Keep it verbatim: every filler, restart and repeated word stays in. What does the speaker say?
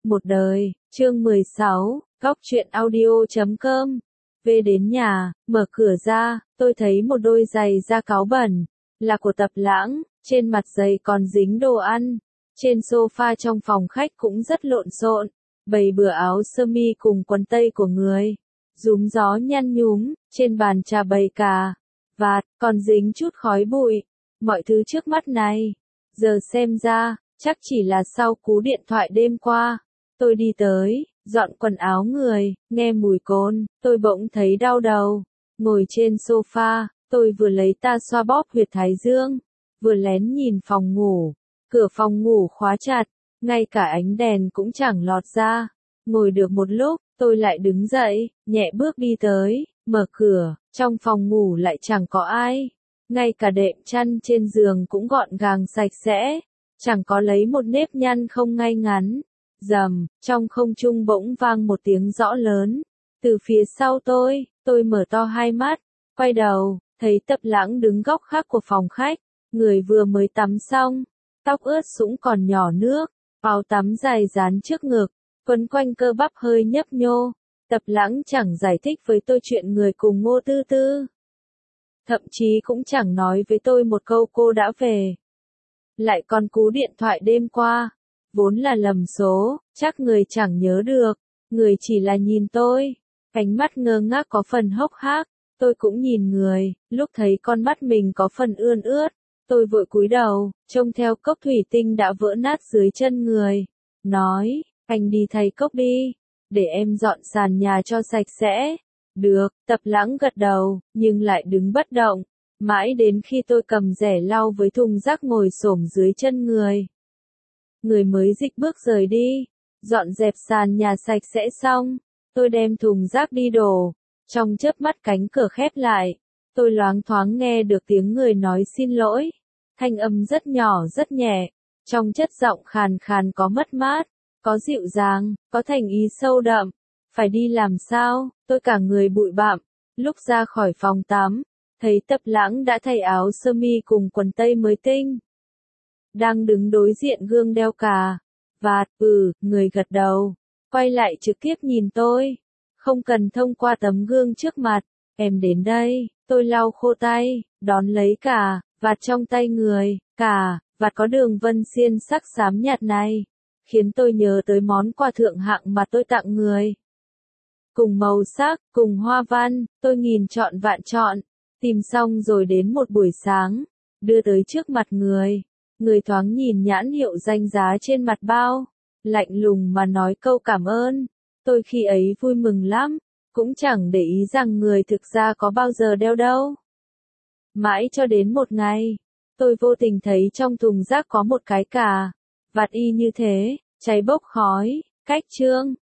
Một đời, chương mười sáu, góc truyện audio chấm com. Về đến nhà, mở cửa ra, tôi thấy một đôi giày da cáo bẩn, là của Tập Lãng, trên mặt giày còn dính đồ ăn. Trên sofa trong phòng khách cũng rất lộn xộn, bày bừa áo sơ mi cùng quần tây của người. Rúm gió nhăn nhúm, trên bàn trà bày cà, vạt, còn dính chút khói bụi. Mọi thứ trước mắt này, giờ xem ra, chắc chỉ là sau cú điện thoại đêm qua. Tôi đi tới, dọn quần áo người, nghe mùi cồn, tôi bỗng thấy đau đầu. Ngồi trên sofa, tôi vừa lấy ta xoa bóp huyệt thái dương, vừa lén nhìn phòng ngủ. Cửa phòng ngủ khóa chặt, ngay cả ánh đèn cũng chẳng lọt ra. Ngồi được một lúc, tôi lại đứng dậy, nhẹ bước đi tới, mở cửa, trong phòng ngủ lại chẳng có ai. Ngay cả đệm chăn trên giường cũng gọn gàng sạch sẽ, chẳng có lấy một nếp nhăn không ngay ngắn. Rầm, trong không trung bỗng vang một tiếng rõ lớn. Từ phía sau tôi, tôi mở to hai mắt, quay đầu, thấy Tập Lãng đứng góc khác của phòng khách. Người vừa mới tắm xong, tóc ướt sũng còn nhỏ nước, áo tắm dài dán trước ngực, quấn quanh cơ bắp hơi nhấp nhô. Tập Lãng chẳng giải thích với tôi chuyện người cùng Ngô Tư Tư. Thậm chí cũng chẳng nói với tôi một câu cô đã về. Lại còn cú điện thoại đêm qua, vốn là lầm số, chắc người chẳng nhớ được, người chỉ là nhìn tôi. Ánh mắt ngơ ngác có phần hốc hác, tôi cũng nhìn người, lúc thấy con mắt mình có phần ươn ướt, tôi vội cúi đầu, trông theo cốc thủy tinh đã vỡ nát dưới chân người. Nói, anh đi thay cốc đi, để em dọn sàn nhà cho sạch sẽ. Được, Tập Lãng gật đầu, nhưng lại đứng bất động, mãi đến khi tôi cầm rẻ lau với thùng rác ngồi xổm dưới chân người. Người mới dịch bước rời đi, dọn dẹp sàn nhà sạch sẽ xong, tôi đem thùng rác đi đổ. Trong chớp mắt cánh cửa khép lại, tôi loáng thoáng nghe được tiếng người nói xin lỗi. Thanh âm rất nhỏ rất nhẹ, trong chất giọng khàn khàn có mất mát, có dịu dàng, có thành ý sâu đậm. Phải đi làm sao, tôi cả người bụi bặm, lúc ra khỏi phòng tắm, thấy Tập Lãng đã thay áo sơ mi cùng quần tây mới tinh. Đang đứng đối diện gương đeo cà, vạt, ừ, người gật đầu, quay lại trực tiếp nhìn tôi, không cần thông qua tấm gương trước mặt. Em đến đây, tôi lau khô tay, đón lấy cà, vạt trong tay người, cà, vạt có đường vân xiên sắc xám nhạt này, khiến tôi nhớ tới món quà thượng hạng mà tôi tặng người. Cùng màu sắc, cùng hoa văn, tôi nghìn chọn vạn chọn, tìm xong rồi đến một buổi sáng, đưa tới trước mặt người. Người thoáng nhìn nhãn hiệu danh giá trên mặt bao, lạnh lùng mà nói câu cảm ơn. Tôi khi ấy vui mừng lắm, cũng chẳng để ý rằng người thực ra có bao giờ đeo đâu. Mãi cho đến một ngày, tôi vô tình thấy trong thùng rác có một cái cà, vạt y như thế, cháy bốc khói, cách trương,